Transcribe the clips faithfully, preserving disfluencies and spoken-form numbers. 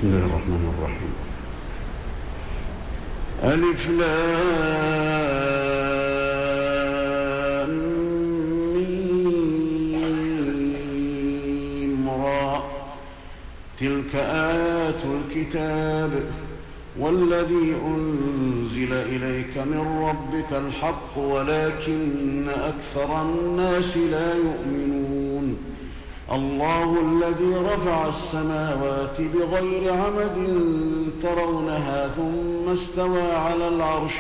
بسم الله الرحمن الرحيم. ألف لام ميم را تلك آيات الكتاب والذي أنزل إليك من ربك الحق ولكن أكثر الناس لا يؤمنون. الله الذي رفع السماوات بغير عمد ترونها ثم استوى على العرش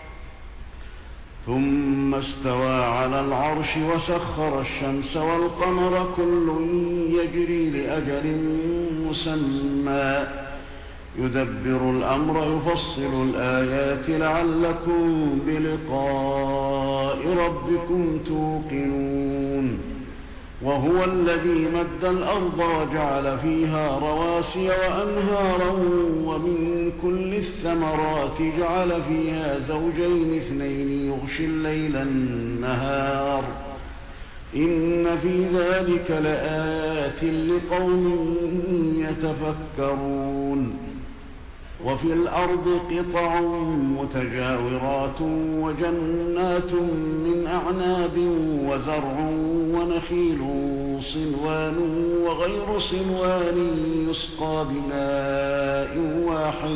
ثم استوى على العرش وسخر الشمس والقمر كل يجري لأجل مسمى يدبر الأمر يفصل الآيات لعلكم بلقاء ربكم توقنون. وهو الذي مد الأرض وجعل فيها رواسي وأنهارا ومن كل الثمرات جعل فيها زوجين اثنين يغشي الليل النهار إن في ذلك لآيات لقوم يتفكرون. وفي الأرض قطع متجاورات وجنات من أعناب وزرع ونخيل صنوان وغير صنوان يسقى بماء واحد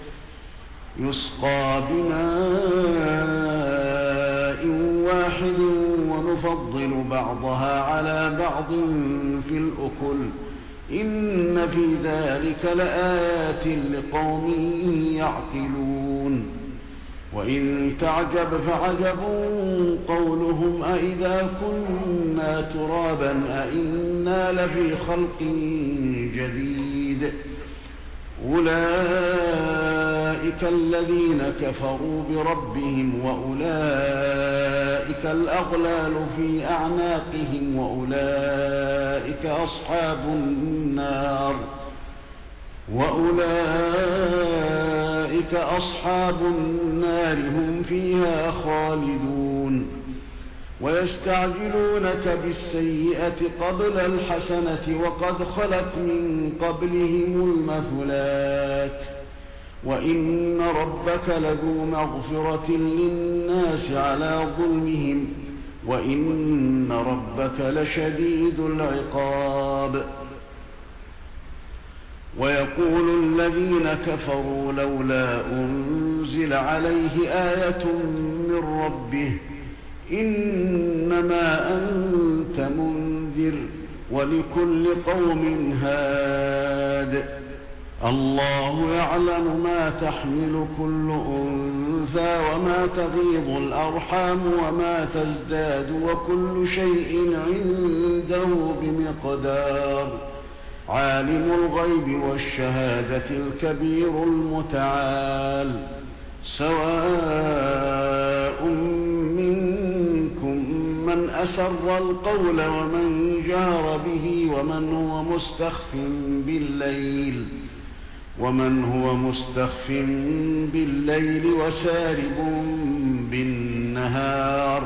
يسقى بماء واحد ونفضل بعضها على بعض في الأكل إن في ذلك لآيات لقوم يعقلون. وإن تعجب فعجب قولهم أئذا كنا ترابا أئنا لفي خلق جديد أولئك الذين كفروا بربهم وأولئك الأغلال في أعناقهم وأولئك أصحاب النار وأولئك أصحاب النار هم فيها خالدون. ويستعجلونك بالسيئة قبل الحسنة وقد خلت من قبلهم المثلات وإن ربك لذو مغفرة للناس على ظلمهم وإن ربك لشديد العقاب. ويقول الذين كفروا لولا أنزل عليه آية من ربه إنما أنت منذر ولكل قوم هاد الله يعلم ما تحمل كل أنثى وما تغيض الأرحام وما تزداد وكل شيء عنده بمقدار عالم الغيب والشهادة الكبير المتعال. سواء منكم من أسر القول ومن جهر به ومن هو مستخف بالليل ومن هو مستخف بالليل وسارب بالنهار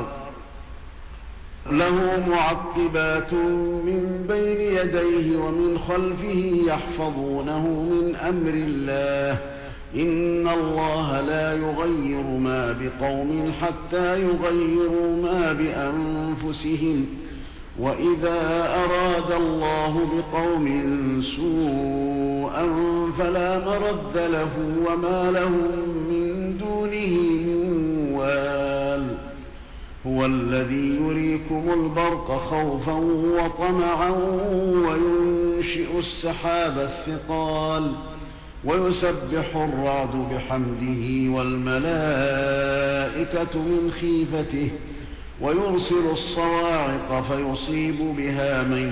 له معقبات من بين يديه ومن خلفه يحفظونه من أمر الله إن الله لا يغير ما بقوم حتى يغيروا ما بأنفسهم وإذا أراد الله بقوم سوءا فلا مرد له وما لهم من دونه من وال. هو الذي يريكم البرق خوفا وطمعا وينشئ السحاب الثقال ويسبح الرعد بحمده والملائكة من خيفته ويرسل الصواعق فيصيب بها من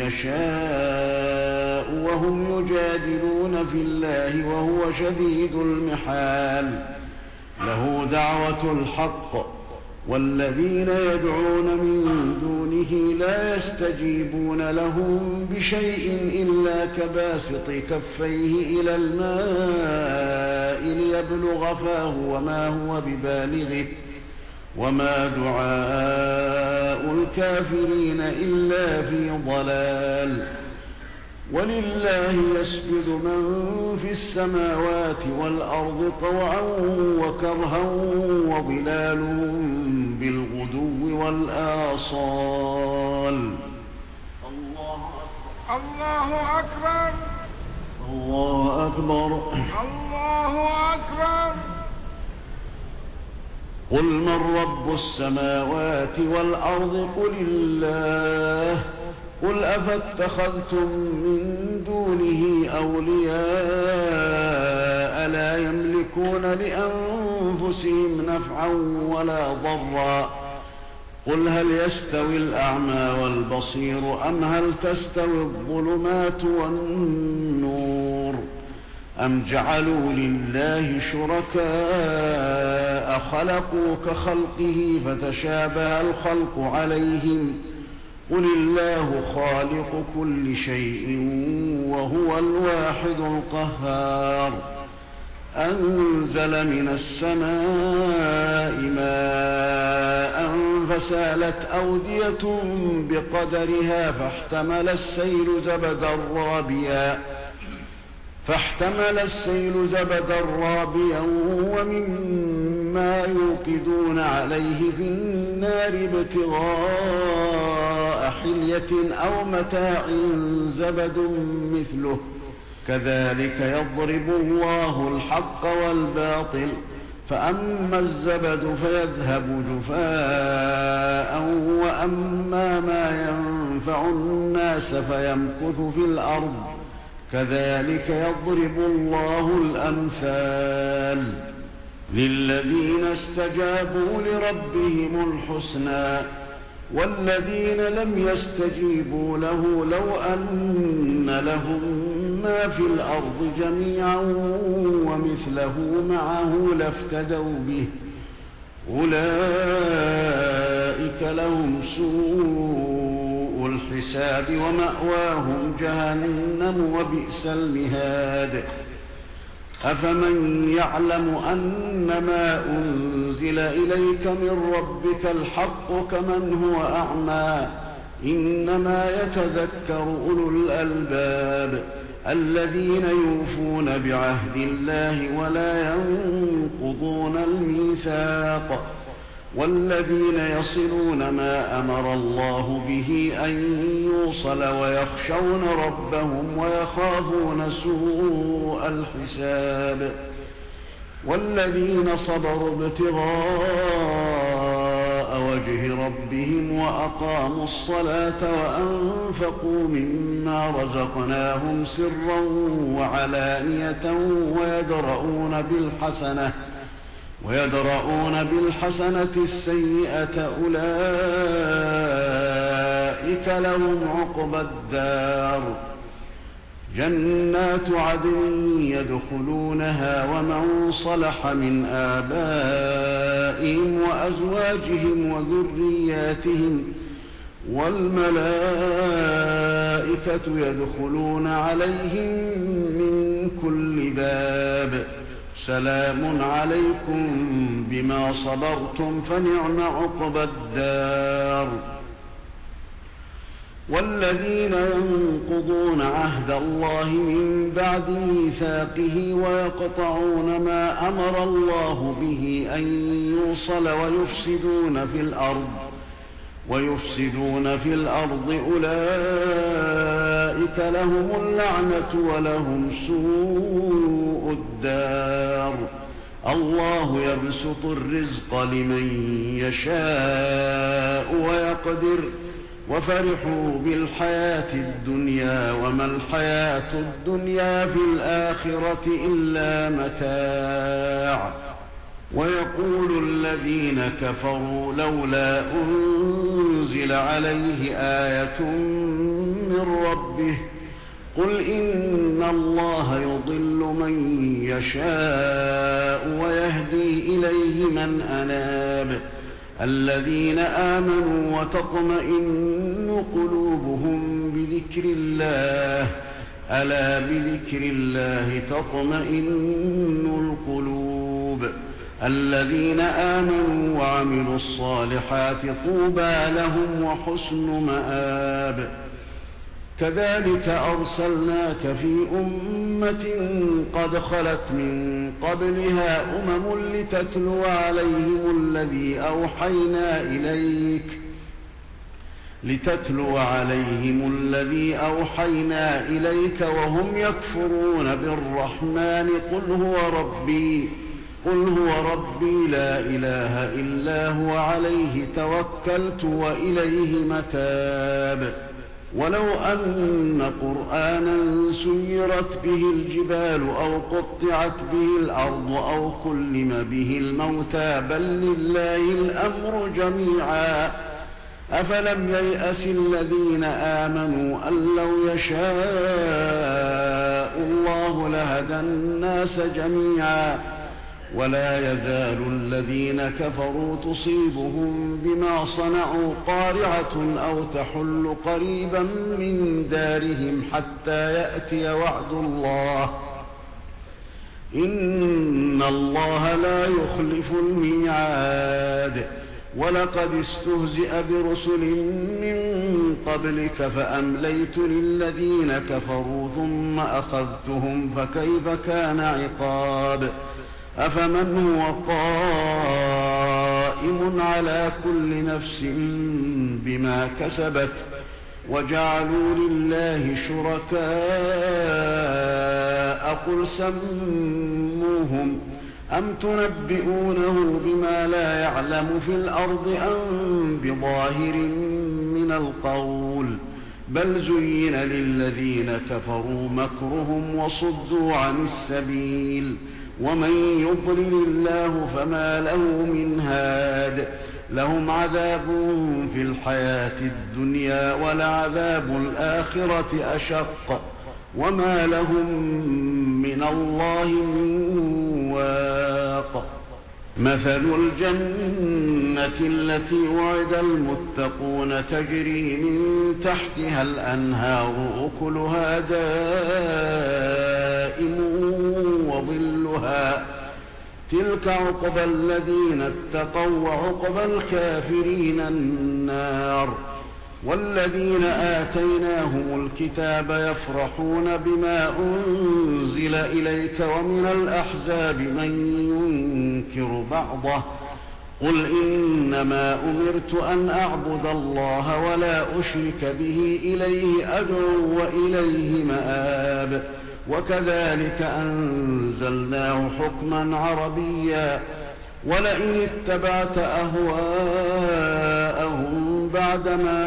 يشاء وهم يجادلون في الله وهو شديد المحال. له دعوة الحق والذين يدعون من دونه لا يستجيبون لهم بشيء إلا كباسط كفيه إلى الماء ليبلغ فاه وما هو ببالغه وما دعاء الكافرين إلا في ضلال. ولله يسجد من في السماوات والأرض طوعا وكرها وظلالهم بالغدو والآصال. الله أكبر الله أكبر الله أكبر. قل من رب السماوات والأرض قل الله. قل أفاتخذتم من دونه أولياء لا يملكون لأنفسهم نفعا ولا ضرا. قل هل يستوي الأعمى والبصير أم هل تستوي الظلمات والنور أم جعلوا لله شركاء خلقوا كخلقه فتشابه الخلق عليهم قل الله خالق كل شيء وهو الواحد القهار. أنزل من السماء ماء فسالت أودية بقدرها فاحتمل السيل زبدا رابيا فاحتمل السيل زبدا رابيا ومما يوقدون عليه في النار ابتغاء حلية أو متاع زبد مثله كذلك يضرب الله الحق والباطل فأما الزبد فيذهب جفاء وأما ما ينفع الناس فيمكث في الأرض كذلك يضرب الله الأمثال. للذين استجابوا لربهم الحسنى والذين لم يستجيبوا له لو أن لهم ما في الأرض جميعا ومثله معه لافتدوا به أولئك لهم سوء الحساب ومأواهم جهنم وبئس المهاد. أفمن يعلم أنما أنزل إليك من ربك الحق كمن هو أعمى إنما يتذكر أولو الألباب الذين يوفون بعهد الله ولا ينقضون الميثاق والذين يصلون ما أمر الله به أن يوصل ويخشون ربهم ويخافون سوء الحساب والذين صبروا ابتغاء وجه ربهم وأقاموا الصلاة وأنفقوا مما رزقناهم سرا وعلانية ويدرؤون بالحسنة ويدرؤون بالحسنة السيئة أولئك لهم عقبى الدار جنات عدن يدخلونها ومن صلح من آبائهم وأزواجهم وذرياتهم والملائكة يدخلون عليهم من كل باب سلام عليكم بما صبرتم فنعم عقبى الدار. والذين ينقضون عهد الله من بعد ميثاقه ويقطعون ما أمر الله به أن يوصل ويفسدون في الأرض ويفسدون في الأرض أولئك لهم اللعنة ولهم سوء الدار. الله يبسط الرزق لمن يشاء ويقدر وفرحوا بالحياة الدنيا وما الحياة الدنيا في الآخرة إلا متاع. ويقول الذين كفروا لولا أنزل عليه آية من ربه قل إن الله يضل من يشاء ويهدي إليه من أناب الذين آمنوا وتطمئن قلوبهم بذكر الله ألا بذكر الله تطمئن القلوب الذين آمنوا وعملوا الصالحات طوبى لهم وحسن مآب. كذلك أرسلناك في أمة قد خلت من قبلها أمم لتتلو عليهم الذي أوحينا إليك لتتلو عليهم الذي أوحينا إليك وهم يكفرون بالرحمن قل هو ربي قل هو ربي لا إله إلا هو عليه توكلت وإليه متاب ولو أن قرآنا سيرت به الجبال أو قطعت به الأرض أو كلم به الموتى بل لله الأمر جميعا أفلم ييأس الذين آمنوا أن لو يشاء الله لهدى الناس جميعا ولا يزال الذين كفروا تصيبهم بما صنعوا قارعة أو تحل قريبا من دارهم حتى يأتي وعد الله إن الله لا يخلف الميعاد ولقد استهزئ برسل من قبلك فأمليت للذين كفروا ثم أخذتهم فكيف كان عقاب أفمن هو قائم على كل نفس بما كسبت وجعلوا لله شركاء قل سموهم أم تنبئونه بما لا يعلم في الأرض أم بظاهر من القول بل زين للذين كفروا مكرهم وصدوا عن السبيل ومن يضلل الله فما له من هاد لهم عذاب في الحياة الدنيا ولعذاب الآخرة أشق وما لهم من الله من واق مثل الجنة التي وعد المتقون تجري من تحتها الأنهار أكلها دائم وظلها تلك عقبى الذين اتقوا وعقبى الكافرين النار والذين آتيناهم الكتاب يفرحون بما أنزل إليك ومن الأحزاب من ينكر بعضه قل إنما أمرت أن أعبد الله ولا أشرك به إليه أدعو وإليه مآب وكذلك أنزلناه حكما عربيا ولئن اتبعت أهواءهم بعدما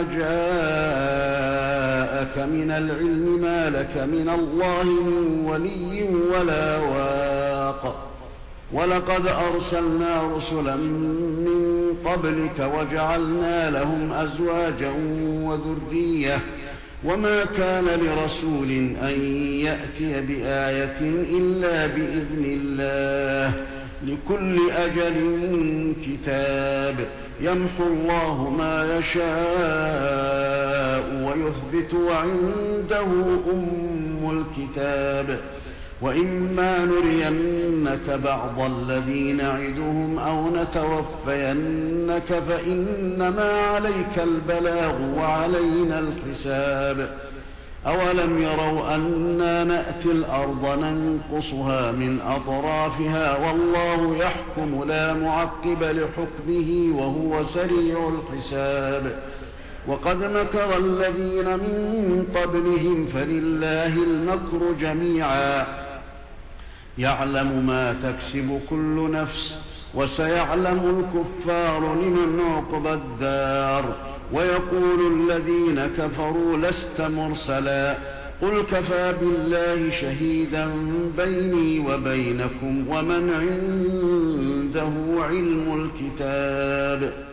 جاءك من العلم ما لك من الله من ولي ولا واق ولقد أرسلنا رسلا من قبلك وجعلنا لهم أزواجا وذرية وما كان لرسول أن يأتي بآية إلا بإذن الله لكل أجل كتاب يمحو الله ما يشاء ويثبت وعنده أم الكتاب وإما نرينك بعض الذي نعدهم أو نتوفينك فإنما عليك البلاغ وعلينا الحساب أولم يروا أنا نأتي الأرض ننقصها من أطرافها والله يحكم لا معقب لحكمه وهو سريع الحساب وقد مكر الذين من قبلهم فلله المكر جميعا يعلم ما تكسب كل نفس وسيعلم الكفار لمن عقبى الدار ويقول الذين كفروا لست مرسلا قل كفى بالله شهيدا بيني وبينكم ومن عنده علم الكتاب